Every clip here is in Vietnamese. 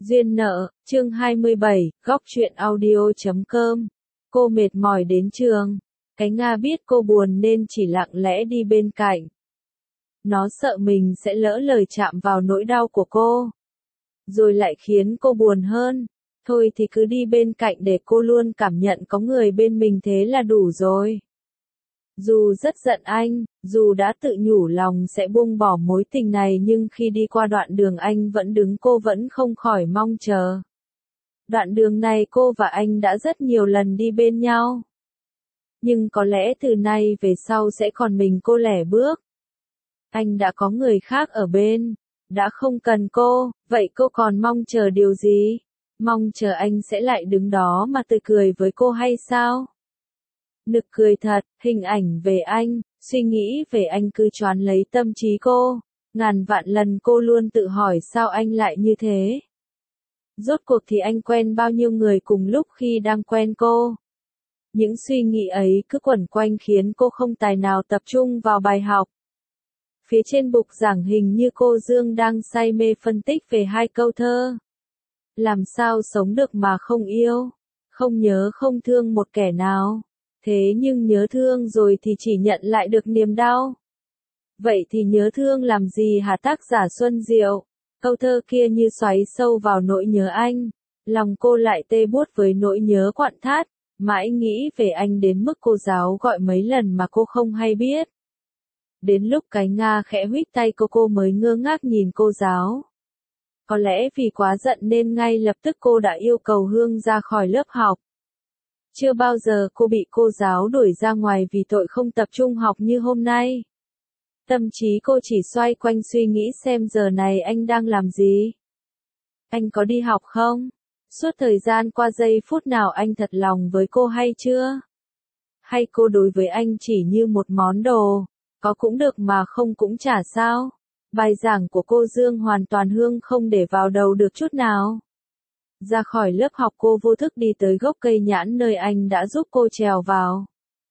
Duyên nợ, chương 27, góc truyện audio.com. Cô mệt mỏi đến trường. Cái Nga biết cô buồn nên chỉ lặng lẽ đi bên cạnh. Nó sợ mình sẽ lỡ lời chạm vào nỗi đau của cô. Rồi lại khiến cô buồn hơn. Thôi thì cứ đi bên cạnh để cô luôn cảm nhận có người bên mình thế là đủ rồi. Dù rất giận anh, dù đã tự nhủ lòng sẽ buông bỏ mối tình này nhưng khi đi qua đoạn đường anh vẫn đứng cô vẫn không khỏi mong chờ. Đoạn đường này cô và anh đã rất nhiều lần đi bên nhau. Nhưng có lẽ từ nay về sau sẽ còn mình cô lẻ bước. Anh đã có người khác ở bên, đã không cần cô, vậy cô còn mong chờ điều gì? Mong chờ anh sẽ lại đứng đó mà tươi cười với cô hay sao? Nực cười thật, hình ảnh về anh, suy nghĩ về anh cứ choán lấy tâm trí cô. Ngàn vạn lần cô luôn tự hỏi sao anh lại như thế. Rốt cuộc thì anh quen bao nhiêu người cùng lúc khi đang quen cô. Những suy nghĩ ấy cứ quẩn quanh khiến cô không tài nào tập trung vào bài học. Phía trên bục giảng hình như cô Dương đang say mê phân tích về hai câu thơ. Làm sao sống được mà không yêu, không nhớ không thương một kẻ nào. Thế nhưng nhớ thương rồi thì chỉ nhận lại được niềm đau. Vậy thì nhớ thương làm gì hả tác giả Xuân Diệu? Câu thơ kia như xoáy sâu vào nỗi nhớ anh. Lòng cô lại tê buốt với nỗi nhớ quặn thắt. Mãi nghĩ về anh đến mức cô giáo gọi mấy lần mà cô không hay biết. Đến lúc cái Nga khẽ huých tay cô mới ngơ ngác nhìn cô giáo. Có lẽ vì quá giận nên ngay lập tức cô đã yêu cầu Hương ra khỏi lớp học. Chưa bao giờ cô bị cô giáo đuổi ra ngoài vì tội không tập trung học như hôm nay. Tâm trí cô chỉ xoay quanh suy nghĩ xem giờ này anh đang làm gì. Anh có đi học không? Suốt thời gian qua giây phút nào anh thật lòng với cô hay chưa? Hay cô đối với anh chỉ như một món đồ, có cũng được mà không cũng chả sao? Bài giảng của cô Dương hoàn toàn Hương không để vào đầu được chút nào. Ra khỏi lớp học cô vô thức đi tới gốc cây nhãn nơi anh đã giúp cô trèo vào.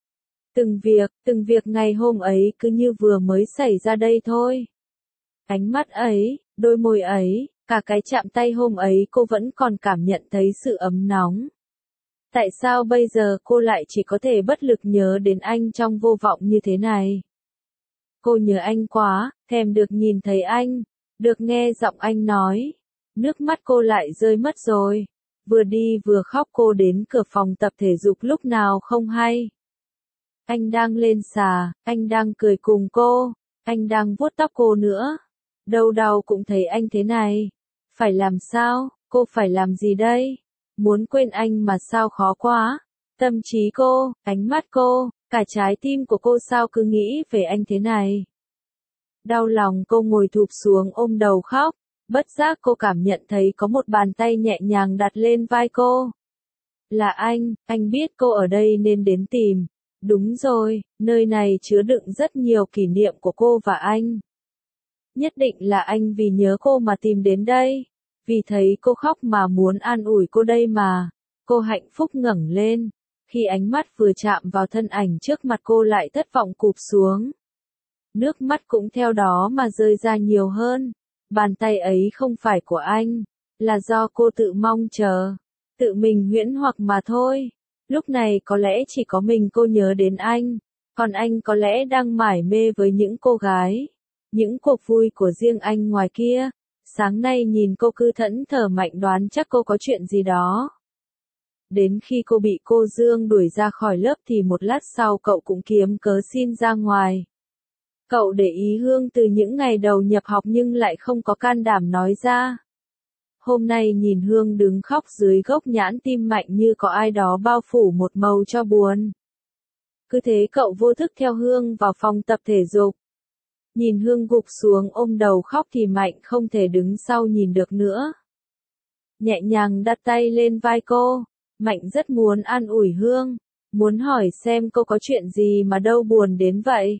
Từng việc ngày hôm ấy cứ như vừa mới xảy ra đây thôi. Ánh mắt ấy, đôi môi ấy, cả cái chạm tay hôm ấy cô vẫn còn cảm nhận thấy sự ấm nóng. Tại sao bây giờ cô lại chỉ có thể bất lực nhớ đến anh trong vô vọng như thế này? Cô nhớ anh quá, thèm được nhìn thấy anh, được nghe giọng anh nói. Nước mắt cô lại rơi mất rồi. Vừa đi vừa khóc cô đến cửa phòng tập thể dục lúc nào không hay. Anh đang lên xà, anh đang cười cùng cô, anh đang vuốt tóc cô nữa. Đâu đâu cũng thấy anh thế này. Phải làm sao, cô phải làm gì đây? Muốn quên anh mà sao khó quá. Tâm trí cô, ánh mắt cô, cả trái tim của cô sao cứ nghĩ về anh thế này. Đau lòng cô ngồi thụp xuống ôm đầu khóc. Bất giác cô cảm nhận thấy có một bàn tay nhẹ nhàng đặt lên vai cô. Là anh biết cô ở đây nên đến tìm. Đúng rồi, nơi này chứa đựng rất nhiều kỷ niệm của cô và anh. Nhất định là anh vì nhớ cô mà tìm đến đây. Vì thấy cô khóc mà muốn an ủi cô đây mà. Cô hạnh phúc ngẩng lên. Khi ánh mắt vừa chạm vào thân ảnh trước mặt cô lại thất vọng cụp xuống. Nước mắt cũng theo đó mà rơi ra nhiều hơn. Bàn tay ấy không phải của anh, là do cô tự mong chờ, tự mình huyễn hoặc mà thôi. Lúc này có lẽ chỉ có mình cô nhớ đến anh, còn anh có lẽ đang mải mê với những cô gái, những cuộc vui của riêng anh ngoài kia. Sáng nay nhìn cô cứ thẫn thờ mạnh đoán chắc cô có chuyện gì đó. Đến khi cô bị cô Dương đuổi ra khỏi lớp thì một lát sau cậu cũng kiếm cớ xin ra ngoài. Cậu để ý Hương từ những ngày đầu nhập học nhưng lại không có can đảm nói ra. Hôm nay nhìn Hương đứng khóc dưới gốc nhãn tim mạnh như có ai đó bao phủ một màu cho buồn. Cứ thế cậu vô thức theo Hương vào phòng tập thể dục. Nhìn Hương gục xuống ôm đầu khóc thì Mạnh không thể đứng sau nhìn được nữa. Nhẹ nhàng đặt tay lên vai cô, Mạnh rất muốn an ủi Hương, muốn hỏi xem cô có chuyện gì mà đâu buồn đến vậy.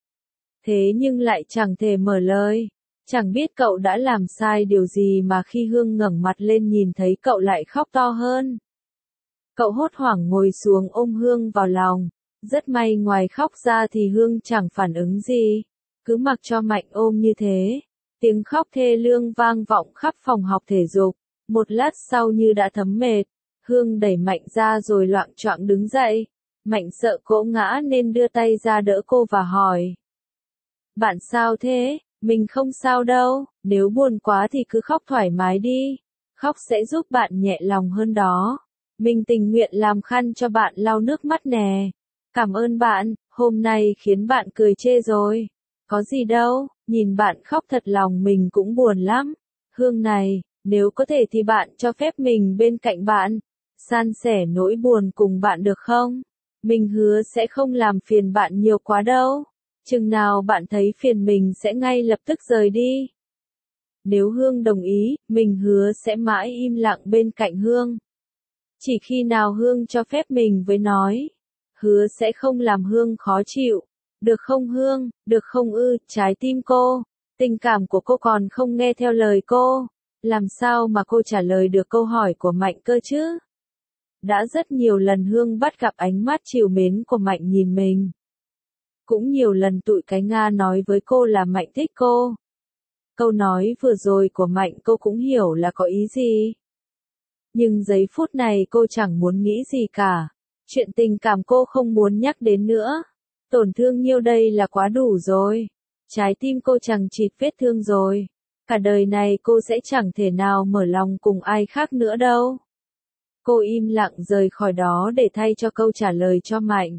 Thế nhưng lại chẳng thể mở lời, chẳng biết cậu đã làm sai điều gì mà khi Hương ngẩng mặt lên nhìn thấy cậu lại khóc to hơn. Cậu hốt hoảng ngồi xuống ôm Hương vào lòng, rất may ngoài khóc ra thì Hương chẳng phản ứng gì, cứ mặc cho Mạnh ôm như thế. Tiếng khóc thê lương vang vọng khắp phòng học thể dục, Một lát sau như đã thấm mệt, Hương đẩy Mạnh ra rồi loạng choạng đứng dậy. Mạnh sợ cô ngã nên đưa tay ra đỡ cô và hỏi. Bạn sao thế? Mình không sao đâu, nếu buồn quá thì cứ khóc thoải mái đi. Khóc sẽ giúp bạn nhẹ lòng hơn đó. Mình tình nguyện làm khăn cho bạn lau nước mắt nè. Cảm ơn bạn, hôm nay khiến bạn cười chê rồi. Có gì đâu, nhìn bạn khóc thật lòng mình cũng buồn lắm. Hương này, nếu có thể thì bạn cho phép mình bên cạnh bạn, san sẻ nỗi buồn cùng bạn được không? Mình hứa sẽ không làm phiền bạn nhiều quá đâu. Chừng nào bạn thấy phiền mình sẽ ngay lập tức rời đi. Nếu Hương đồng ý, mình hứa sẽ mãi im lặng bên cạnh Hương. Chỉ khi nào Hương cho phép mình với nói. Hứa sẽ không làm Hương khó chịu. Được không Hương, được không ư, trái tim cô. Tình cảm của cô còn không nghe theo lời cô. Làm sao mà cô trả lời được câu hỏi của Mạnh cơ chứ? Đã rất nhiều lần Hương bắt gặp ánh mắt trìu mến của Mạnh nhìn mình. Cũng nhiều lần tụi cái Nga nói với cô là Mạnh thích cô. Câu nói vừa rồi của Mạnh cô cũng hiểu là có ý gì. Nhưng giây phút này cô chẳng muốn nghĩ gì cả. Chuyện tình cảm cô không muốn nhắc đến nữa. Tổn thương nhiêu đây là quá đủ rồi. Trái tim cô chằng chịt vết thương rồi. Cả đời này cô sẽ chẳng thể nào mở lòng cùng ai khác nữa đâu. Cô im lặng rời khỏi đó để thay cho câu trả lời cho Mạnh.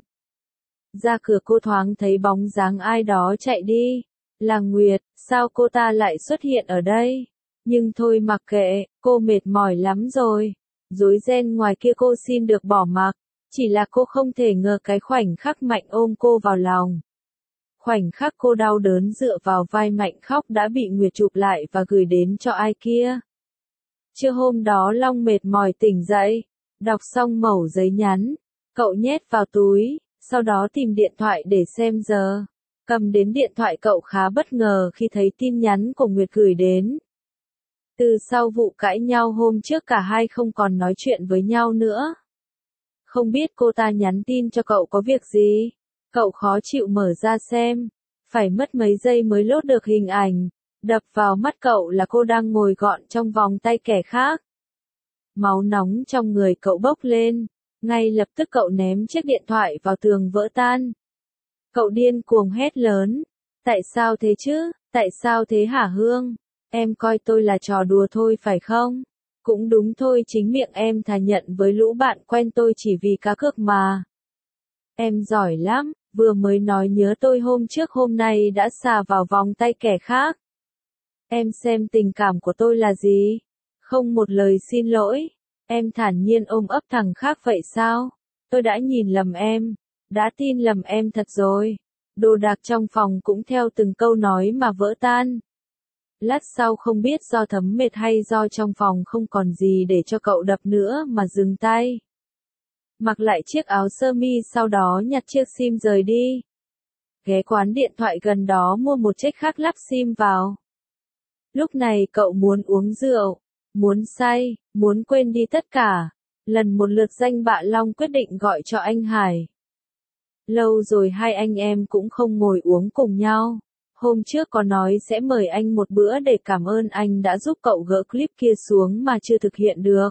Ra cửa cô thoáng thấy bóng dáng ai đó chạy đi. Là Nguyệt, sao cô ta lại xuất hiện ở đây? Nhưng thôi mặc kệ, cô mệt mỏi lắm rồi. Rối ren ngoài kia cô xin được bỏ mặc. Chỉ là cô không thể ngờ cái khoảnh khắc Mạnh ôm cô vào lòng. Khoảnh khắc cô đau đớn dựa vào vai Mạnh khóc đã bị Nguyệt chụp lại và gửi đến cho ai kia. Trưa hôm đó Long mệt mỏi tỉnh dậy, đọc xong mẩu giấy nhắn, cậu nhét vào túi, sau đó tìm điện thoại để xem giờ. Cầm đến điện thoại cậu khá bất ngờ khi thấy tin nhắn của Nguyệt gửi đến. Từ sau vụ cãi nhau hôm trước cả hai không còn nói chuyện với nhau nữa. Không biết cô ta nhắn tin cho cậu có việc gì? Cậu khó chịu mở ra xem. Phải mất mấy giây mới lốt được hình ảnh. Đập vào mắt cậu là cô đang ngồi gọn trong vòng tay kẻ khác. Máu nóng trong người cậu bốc lên. Ngay lập tức cậu ném chiếc điện thoại vào tường vỡ tan. Cậu điên cuồng hét lớn. Tại sao thế chứ? Tại sao thế hả Hương? Em coi tôi là trò đùa thôi phải không? Cũng đúng thôi, chính miệng em thà nhận với lũ bạn quen tôi chỉ vì cá cược mà. Em giỏi lắm, vừa mới nói nhớ tôi hôm trước hôm nay đã xà vào vòng tay kẻ khác. Em xem tình cảm của tôi là gì? Không một lời xin lỗi. Em thản nhiên ôm ấp thằng khác vậy sao? Tôi đã nhìn lầm em. Đã tin lầm em thật rồi. Đồ đạc trong phòng cũng theo từng câu nói mà vỡ tan. Lát sau không biết do thấm mệt hay do trong phòng không còn gì để cho cậu đập nữa mà dừng tay. Mặc lại chiếc áo sơ mi sau đó nhặt chiếc sim rời đi. Ghé quán điện thoại gần đó mua một chiếc khác lắp sim vào. Lúc này cậu muốn uống rượu, muốn say, muốn quên đi tất cả. Lần một lượt danh bạ Long quyết định gọi cho anh Hải. Lâu rồi hai anh em cũng không ngồi uống cùng nhau. Hôm trước có nói sẽ mời anh một bữa để cảm ơn anh đã giúp cậu gỡ clip kia xuống mà chưa thực hiện được.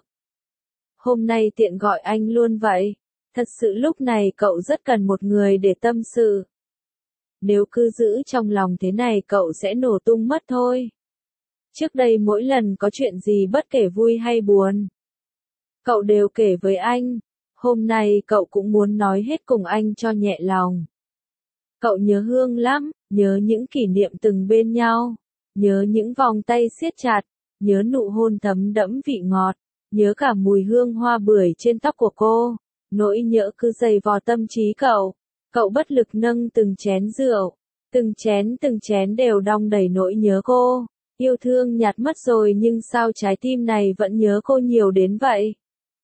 Hôm nay tiện gọi anh luôn vậy. Thật sự lúc này cậu rất cần một người để tâm sự. Nếu cứ giữ trong lòng thế này cậu sẽ nổ tung mất thôi. Trước đây mỗi lần có chuyện gì bất kể vui hay buồn, cậu đều kể với anh. Hôm nay cậu cũng muốn nói hết cùng anh cho nhẹ lòng. Cậu nhớ Hương lắm, nhớ những kỷ niệm từng bên nhau, nhớ những vòng tay siết chặt, nhớ nụ hôn thấm đẫm vị ngọt, nhớ cả mùi hương hoa bưởi trên tóc của cô. Nỗi nhớ cứ dày vò tâm trí cậu. Cậu bất lực nâng từng chén rượu, từng chén đều đong đầy nỗi nhớ cô. Yêu thương nhạt mất rồi nhưng sao trái tim này vẫn nhớ cô nhiều đến vậy?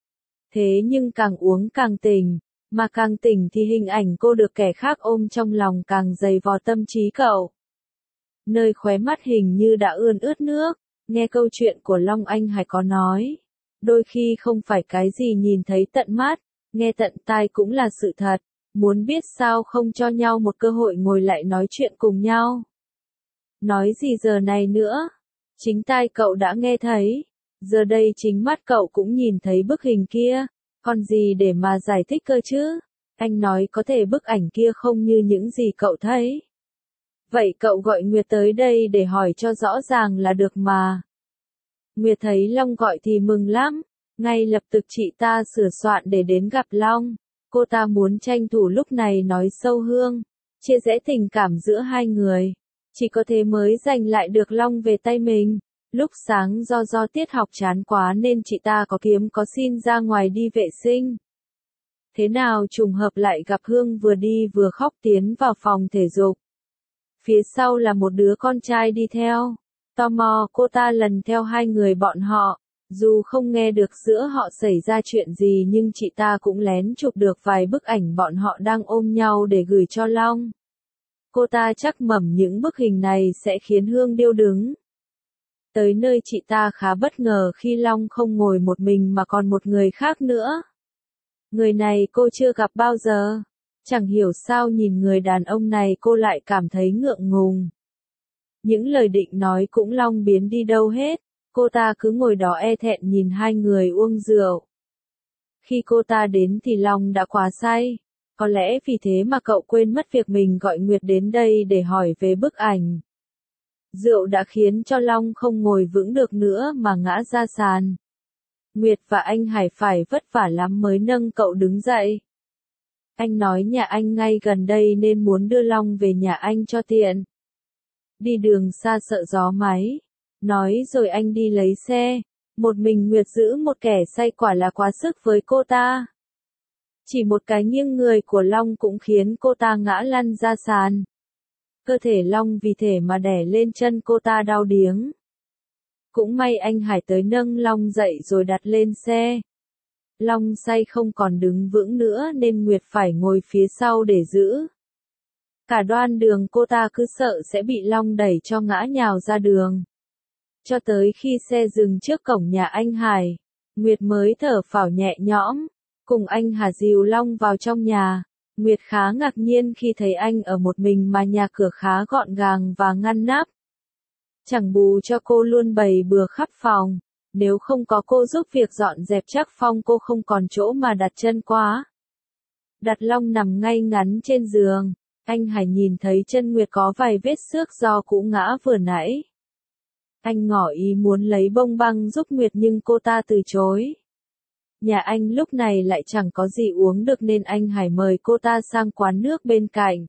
Thế nhưng càng uống càng tỉnh, mà càng tỉnh thì hình ảnh cô được kẻ khác ôm trong lòng càng dày vò tâm trí cậu. Nơi khóe mắt hình như đã ươn ướt nước, nghe câu chuyện của Long Anh Hải có nói. Đôi khi không phải cái gì nhìn thấy tận mắt, nghe tận tai cũng là sự thật. Muốn biết sao không cho nhau một cơ hội ngồi lại nói chuyện cùng nhau. Nói gì giờ này nữa? Chính tai cậu đã nghe thấy. Giờ đây chính mắt cậu cũng nhìn thấy bức hình kia, còn gì để mà giải thích cơ chứ? Anh nói có thể bức ảnh kia không như những gì cậu thấy. Vậy cậu gọi Nguyệt tới đây để hỏi cho rõ ràng là được mà. Nguyệt thấy Long gọi thì mừng lắm, ngay lập tức chị ta sửa soạn để đến gặp Long. Cô ta muốn tranh thủ lúc này nói sâu hương, chia rẽ tình cảm giữa hai người. Chỉ có thế mới giành lại được Long về tay mình. Lúc sáng do tiết học chán quá nên chị ta có xin ra ngoài đi vệ sinh. Thế nào trùng hợp lại gặp Hương vừa đi vừa khóc tiến vào phòng thể dục. Phía sau là một đứa con trai đi theo. Tò mò cô ta lần theo hai người bọn họ. Dù không nghe được giữa họ xảy ra chuyện gì nhưng chị ta cũng lén chụp được vài bức ảnh bọn họ đang ôm nhau để gửi cho Long. Cô ta chắc mẩm những bức hình này sẽ khiến Hương điêu đứng. Tới nơi chị ta khá bất ngờ khi Long không ngồi một mình mà còn một người khác nữa. Người này cô chưa gặp bao giờ. Chẳng hiểu sao nhìn người đàn ông này cô lại cảm thấy ngượng ngùng. Những lời định nói cũng long biến đi đâu hết. Cô ta cứ ngồi đó e thẹn nhìn hai người uống rượu. Khi cô ta đến thì Long đã quá say. Có lẽ vì thế mà cậu quên mất việc mình gọi Nguyệt đến đây để hỏi về bức ảnh. Rượu đã khiến cho Long không ngồi vững được nữa mà ngã ra sàn. Nguyệt và anh Hải phải vất vả lắm mới nâng cậu đứng dậy. Anh nói nhà anh ngay gần đây nên muốn đưa Long về nhà anh cho tiện. Đi đường xa sợ gió máy. Nói rồi anh đi lấy xe. Một mình Nguyệt giữ một kẻ say quả là quá sức với cô ta. Chỉ một cái nghiêng người của Long cũng khiến cô ta ngã lăn ra sàn. Cơ thể Long vì thế mà đè lên chân cô ta đau điếng. Cũng may anh Hải tới nâng Long dậy rồi đặt lên xe. Long say không còn đứng vững nữa nên Nguyệt phải ngồi phía sau để giữ. Cả đoạn đường cô ta cứ sợ sẽ bị Long đẩy cho ngã nhào ra đường. Cho tới khi xe dừng trước cổng nhà anh Hải, Nguyệt mới thở phào nhẹ nhõm, cùng anh Hà dìu Long vào trong nhà. Nguyệt khá ngạc nhiên khi thấy anh ở một mình mà nhà cửa khá gọn gàng và ngăn nắp. Chẳng bù cho cô luôn bày bừa khắp phòng, nếu không có cô giúp việc dọn dẹp chắc Phong cô không còn chỗ mà đặt chân quá. Đặt Long nằm ngay ngắn trên giường, anh Hải nhìn thấy chân Nguyệt có vài vết xước do cú ngã vừa nãy. Anh ngỏ ý muốn lấy bông băng giúp Nguyệt nhưng cô ta từ chối. Nhà anh lúc này lại chẳng có gì uống được nên anh Hải mời cô ta sang quán nước bên cạnh.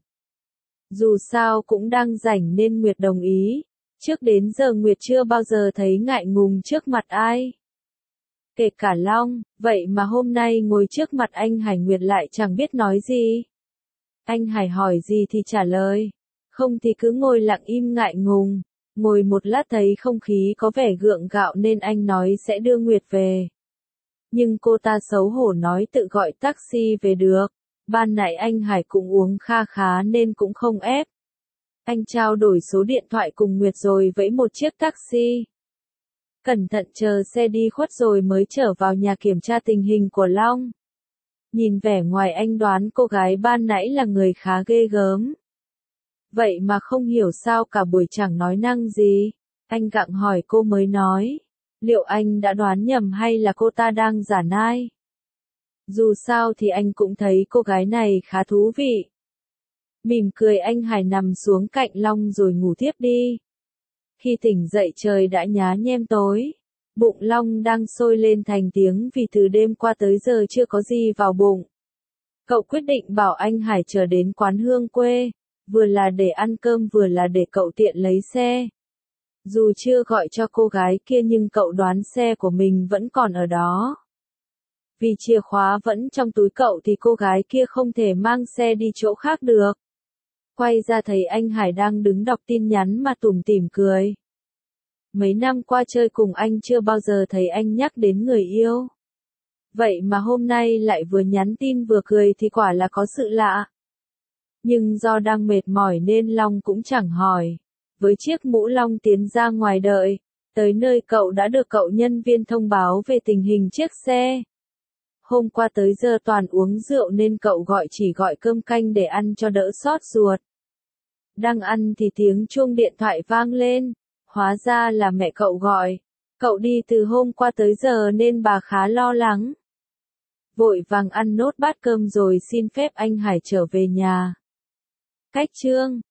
Dù sao cũng đang rảnh nên Nguyệt đồng ý. Trước đến giờ Nguyệt chưa bao giờ thấy ngại ngùng trước mặt ai. Kể cả Long, vậy mà hôm nay ngồi trước mặt anh Hải Nguyệt lại chẳng biết nói gì. Anh Hải hỏi gì thì trả lời, không thì cứ ngồi lặng im ngại ngùng. Ngồi một lát thấy không khí có vẻ gượng gạo nên anh nói sẽ đưa Nguyệt về. Nhưng cô ta xấu hổ nói tự gọi taxi về được. Ban nãy anh Hải cũng uống kha khá nên cũng không ép. Anh trao đổi số điện thoại cùng Nguyệt rồi vẫy một chiếc taxi. Cẩn thận chờ xe đi khuất rồi mới trở vào nhà kiểm tra tình hình của Long. Nhìn vẻ ngoài anh đoán cô gái ban nãy là người khá ghê gớm. Vậy mà không hiểu sao cả buổi chẳng nói năng gì. Anh gặng hỏi cô mới nói. Liệu anh đã đoán nhầm hay là cô ta đang giả nai? Dù sao thì anh cũng thấy cô gái này khá thú vị. Mỉm cười anh Hải nằm xuống cạnh Long rồi ngủ tiếp đi. Khi tỉnh dậy trời đã nhá nhem tối. Bụng Long đang sôi lên thành tiếng vì từ đêm qua tới giờ chưa có gì vào bụng. Cậu quyết định bảo anh Hải chờ đến quán Hương quê. Vừa là để ăn cơm vừa là để cậu tiện lấy xe. Dù chưa gọi cho cô gái kia nhưng cậu đoán xe của mình vẫn còn ở đó. Vì chìa khóa vẫn trong túi cậu thì cô gái kia không thể mang xe đi chỗ khác được. Quay ra thấy anh Hải đang đứng đọc tin nhắn mà tủm tỉm cười. Mấy năm qua chơi cùng anh chưa bao giờ thấy anh nhắc đến người yêu. Vậy mà hôm nay lại vừa nhắn tin vừa cười thì quả là có sự lạ. Nhưng do đang mệt mỏi nên Long cũng chẳng hỏi. Với chiếc mũ Long tiến ra ngoài đợi. Tới nơi cậu đã được cậu nhân viên thông báo về tình hình chiếc xe. Hôm qua tới giờ toàn uống rượu nên cậu chỉ gọi cơm canh để ăn cho đỡ xót ruột. Đang ăn thì tiếng chuông điện thoại vang lên. Hóa ra là mẹ cậu gọi. Cậu đi từ hôm qua tới giờ nên bà khá lo lắng. Vội vàng ăn nốt bát cơm rồi xin phép anh Hải trở về nhà. Cách Trương